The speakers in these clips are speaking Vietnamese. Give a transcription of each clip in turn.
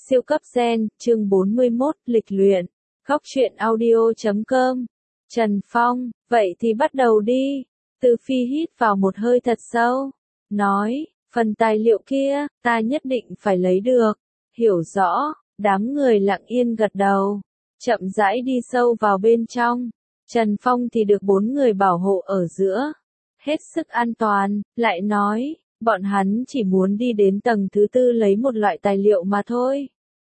Siêu cấp gen, chương 41, lịch luyện. Góc truyện audio.com. Trần Phong, vậy thì bắt đầu đi. Từ Phi hít vào một hơi thật sâu. Nói, phần tài liệu kia, ta nhất định phải lấy được. Hiểu rõ, đám người lặng yên gật đầu. Chậm rãi đi sâu vào bên trong. Trần Phong thì được 4 người bảo hộ ở giữa. Hết sức an toàn, lại nói, bọn hắn chỉ muốn đi đến tầng thứ 4 lấy một loại tài liệu mà thôi.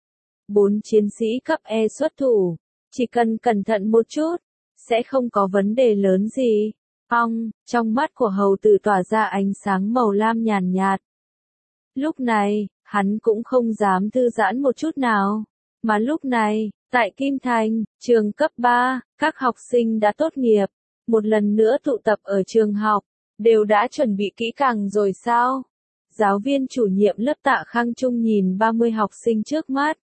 4 chiến sĩ cấp E xuất thủ, chỉ cần cẩn thận một chút, sẽ không có vấn đề lớn gì. Trong mắt của hầu tử tỏa ra ánh sáng màu lam nhàn nhạt. Lúc này, hắn cũng không dám thư giãn một chút nào. Mà lúc này, tại Kim Thành, trường cấp 3, các học sinh đã tốt nghiệp. Một lần nữa tụ tập ở trường học, đều đã chuẩn bị kỹ càng rồi sao? Giáo viên chủ nhiệm lớp Tạ Khang Trung nhìn 30 học sinh trước mắt.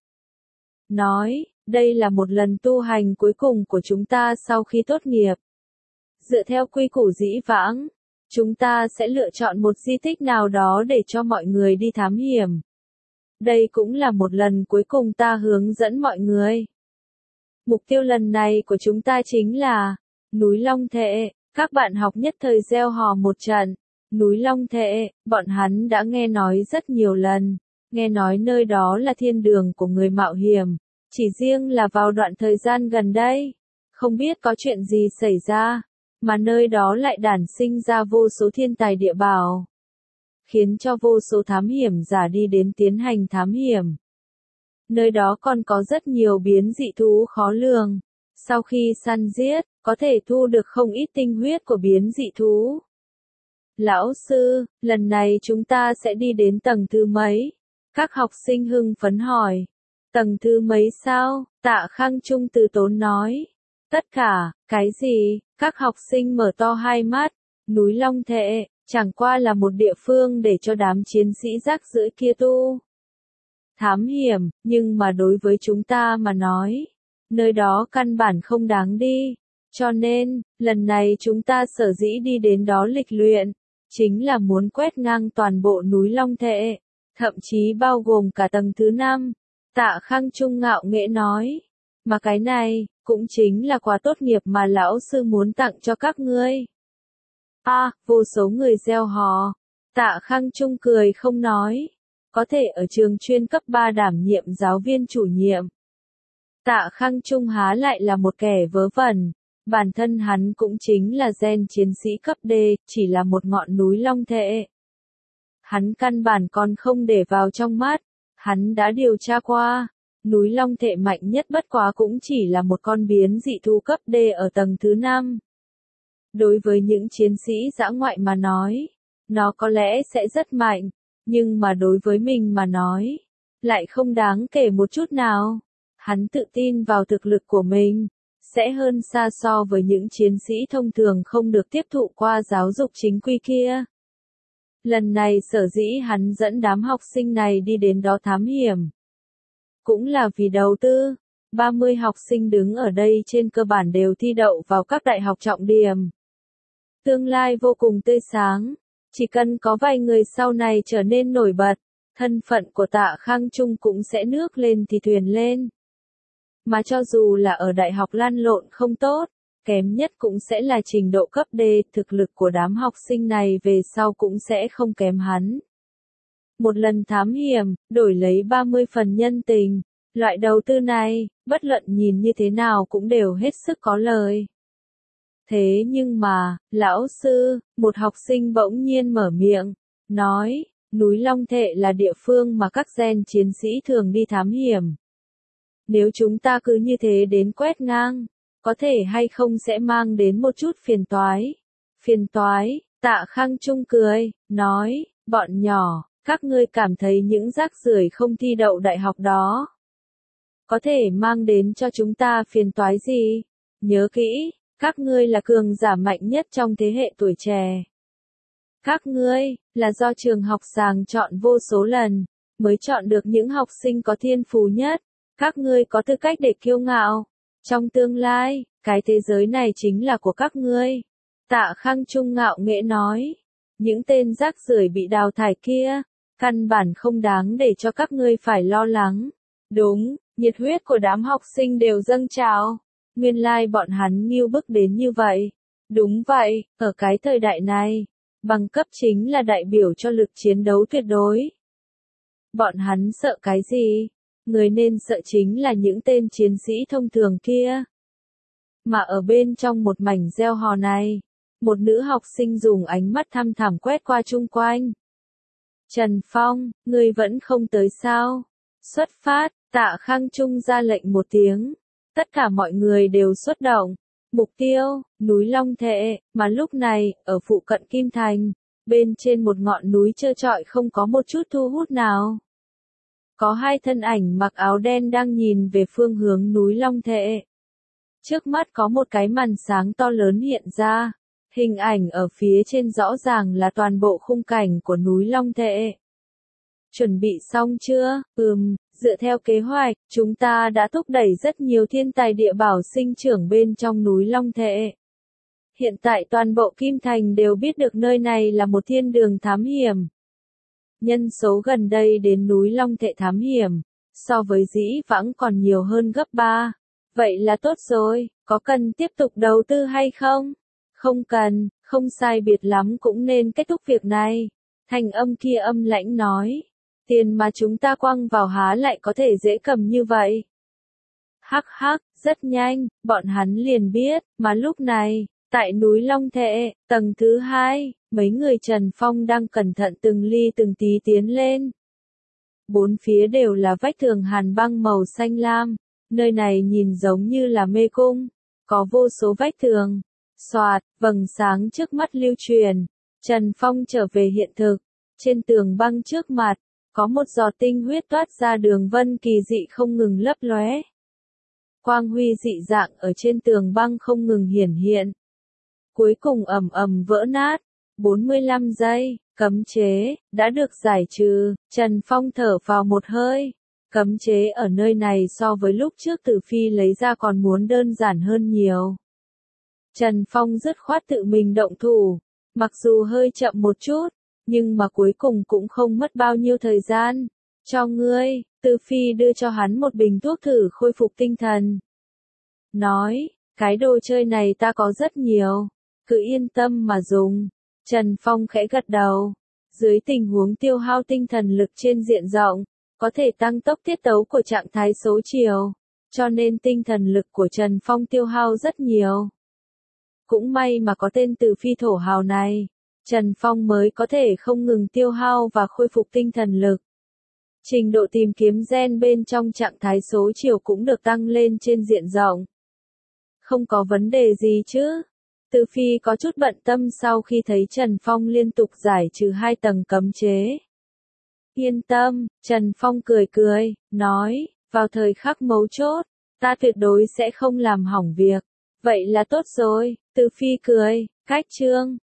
Nói, đây là một lần tu hành cuối cùng của chúng ta sau khi tốt nghiệp. Dựa theo quy củ dĩ vãng, chúng ta sẽ lựa chọn một di tích nào đó để cho mọi người đi thám hiểm. Đây cũng là một lần cuối cùng ta hướng dẫn mọi người. Mục tiêu lần này của chúng ta chính là núi Long Thệ. Các bạn học nhất thời reo hò một trận. Núi Long Thệ, bọn hắn đã nghe nói rất nhiều lần. Nghe nói nơi đó là thiên đường của người mạo hiểm. Chỉ riêng là vào đoạn thời gian gần đây, không biết có chuyện gì xảy ra, mà nơi đó lại đản sinh ra vô số thiên tài địa bảo, khiến cho vô số thám hiểm giả đi đến tiến hành thám hiểm. Nơi đó còn có rất nhiều biến dị thú khó lường. Sau khi săn giết, có thể thu được không ít tinh huyết của biến dị thú. Lão sư, lần này chúng ta sẽ đi đến tầng thứ mấy? Các học sinh hưng phấn hỏi. Tầng thứ mấy sao? Tạ Khang Trung từ tốn nói. Tất cả, cái gì? Các học sinh mở to hai mắt. Núi Long Thệ, chẳng qua là một địa phương để cho đám chiến sĩ rác rưởi kia tu thám hiểm, nhưng mà đối với chúng ta mà nói, nơi đó căn bản không đáng đi. Cho nên, lần này chúng ta sở dĩ đi đến đó lịch luyện, chính là muốn quét ngang toàn bộ núi Long Thệ, thậm chí bao gồm cả tầng thứ 5. Tạ Khang Trung ngạo nghễ nói, mà cái này, cũng chính là quà tốt nghiệp mà lão sư muốn tặng cho các ngươi. Vô số người reo hò. Tạ Khang Trung cười không nói, có thể ở trường chuyên cấp 3 đảm nhiệm giáo viên chủ nhiệm. Tạ Khang Trung há lại là một kẻ vớ vẩn, bản thân hắn cũng chính là gen chiến sĩ cấp D, chỉ là một ngọn núi Long Thệ. Hắn căn bản còn không để vào trong mắt. Hắn đã điều tra qua, núi Long Thệ mạnh nhất bất quá cũng chỉ là một con biến dị thú cấp D ở tầng thứ 5. Đối với những chiến sĩ dã ngoại mà nói, nó có lẽ sẽ rất mạnh, nhưng mà đối với mình mà nói, lại không đáng kể một chút nào. Hắn tự tin vào thực lực của mình, sẽ hơn xa so với những chiến sĩ thông thường không được tiếp thụ qua giáo dục chính quy kia. Lần này sở dĩ hắn dẫn đám học sinh này đi đến đó thám hiểm, cũng là vì đầu tư. 30 học sinh đứng ở đây trên cơ bản đều thi đậu vào các đại học trọng điểm. Tương lai vô cùng tươi sáng, chỉ cần có vài người sau này trở nên nổi bật, thân phận của Tạ Khang Trung cũng sẽ nước lên thì thuyền lên. Mà cho dù là ở đại học lăn lộn không tốt, kém nhất cũng sẽ là trình độ cấp D, thực lực của đám học sinh này về sau cũng sẽ không kém hắn. Một lần thám hiểm, đổi lấy 30 phần nhân tình, loại đầu tư này, bất luận nhìn như thế nào cũng đều hết sức có lời. Thế nhưng mà, lão sư, một học sinh bỗng nhiên mở miệng, nói, núi Long Thệ là địa phương mà các gen chiến sĩ thường đi thám hiểm. Nếu chúng ta cứ như thế đến quét ngang, có thể hay không sẽ mang đến một chút phiền toái. Phiền toái, Tạ Khang Trung cười, nói, bọn nhỏ, các ngươi cảm thấy những rác rưởi không thi đậu đại học đó có thể mang đến cho chúng ta phiền toái gì? Nhớ kỹ, các ngươi là cường giả mạnh nhất trong thế hệ tuổi trẻ. Các ngươi, là do trường học sàng chọn vô số lần, mới chọn được những học sinh có thiên phú nhất. Các ngươi có tư cách để kiêu ngạo. Trong tương lai, cái thế giới này chính là của các ngươi. Tạ Khang Trung ngạo nghễ nói. Những tên rác rưởi bị đào thải kia, căn bản không đáng để cho các ngươi phải lo lắng. Đúng, nhiệt huyết của đám học sinh đều dâng trào. Nguyên lai bọn hắn nghiêu bức đến như vậy. Đúng vậy, ở cái thời đại này, bằng cấp chính là đại biểu cho lực chiến đấu tuyệt đối. Bọn hắn sợ cái gì? Người nên sợ chính là những tên chiến sĩ thông thường kia. Mà ở bên trong một mảnh gieo hò này, một nữ học sinh dùng ánh mắt thăm thẳm quét qua chung quanh. Trần Phong, ngươi vẫn không tới sao? Xuất phát, Tạ Khang Trung ra lệnh một tiếng. Tất cả mọi người đều xuất động. Mục tiêu, núi Long Thệ, mà lúc này, ở phụ cận Kim Thành, bên trên một ngọn núi trơ trọi không có một chút thu hút nào. Có hai thân ảnh mặc áo đen đang nhìn về phương hướng núi Long Thệ. Trước mắt có một cái màn sáng to lớn hiện ra. Hình ảnh ở phía trên rõ ràng là toàn bộ khung cảnh của núi Long Thệ. Chuẩn bị xong chưa? Dựa theo kế hoạch, chúng ta đã thúc đẩy rất nhiều thiên tài địa bảo sinh trưởng bên trong núi Long Thệ. Hiện tại toàn bộ Kim Thành đều biết được nơi này là một thiên đường thám hiểm. Nhân số gần đây đến núi Long Thệ thám hiểm, so với dĩ vãng còn nhiều hơn gấp 3. Vậy là tốt rồi, có cần tiếp tục đầu tư hay không? Không cần, không sai biệt lắm cũng nên kết thúc việc này. Thanh âm kia âm lãnh nói. Tiền mà chúng ta quăng vào há lại có thể dễ cầm như vậy. Hắc hắc, rất nhanh, bọn hắn liền biết, mà lúc này, tại núi Long Thệ, tầng thứ 2, mấy người Trần Phong đang cẩn thận từng ly từng tí tiến lên. Bốn phía đều là vách tường hàn băng màu xanh lam, nơi này nhìn giống như là mê cung, có vô số vách tường. Xoạt, vầng sáng trước mắt lưu truyền, Trần Phong trở về hiện thực, trên tường băng trước mặt, có một giọt tinh huyết toát ra đường vân kỳ dị không ngừng lấp lóe. Quang huy dị dạng ở trên tường băng không ngừng hiển hiện. Cuối cùng ầm ầm vỡ nát, 45 giây, cấm chế, đã được giải trừ, Trần Phong thở vào một hơi. Cấm chế ở nơi này so với lúc trước Tử Phi lấy ra còn muốn đơn giản hơn nhiều. Trần Phong dứt khoát tự mình động thủ, mặc dù hơi chậm một chút, nhưng mà cuối cùng cũng không mất bao nhiêu thời gian. Cho ngươi, Tử Phi đưa cho hắn một bình thuốc thử khôi phục tinh thần. Nói, cái đồ chơi này ta có rất nhiều, cứ yên tâm mà dùng. Trần Phong khẽ gật đầu. Dưới tình huống tiêu hao tinh thần lực trên diện rộng, có thể tăng tốc tiết tấu của trạng thái số chiều, cho nên tinh thần lực của Trần Phong tiêu hao rất nhiều. Cũng may mà có tên Tử Phi thổ hào này, Trần Phong mới có thể không ngừng tiêu hao và khôi phục tinh thần lực. Trình độ tìm kiếm gen bên trong trạng thái số chiều cũng được tăng lên trên diện rộng. Không có vấn đề gì chứ? Tử Phi có chút bận tâm sau khi thấy Trần Phong liên tục giải trừ 2 tầng cấm chế. Yên tâm, Trần Phong cười cười, nói, vào thời khắc mấu chốt, ta tuyệt đối sẽ không làm hỏng việc. Vậy là tốt rồi, Tử Phi cười, cách chương.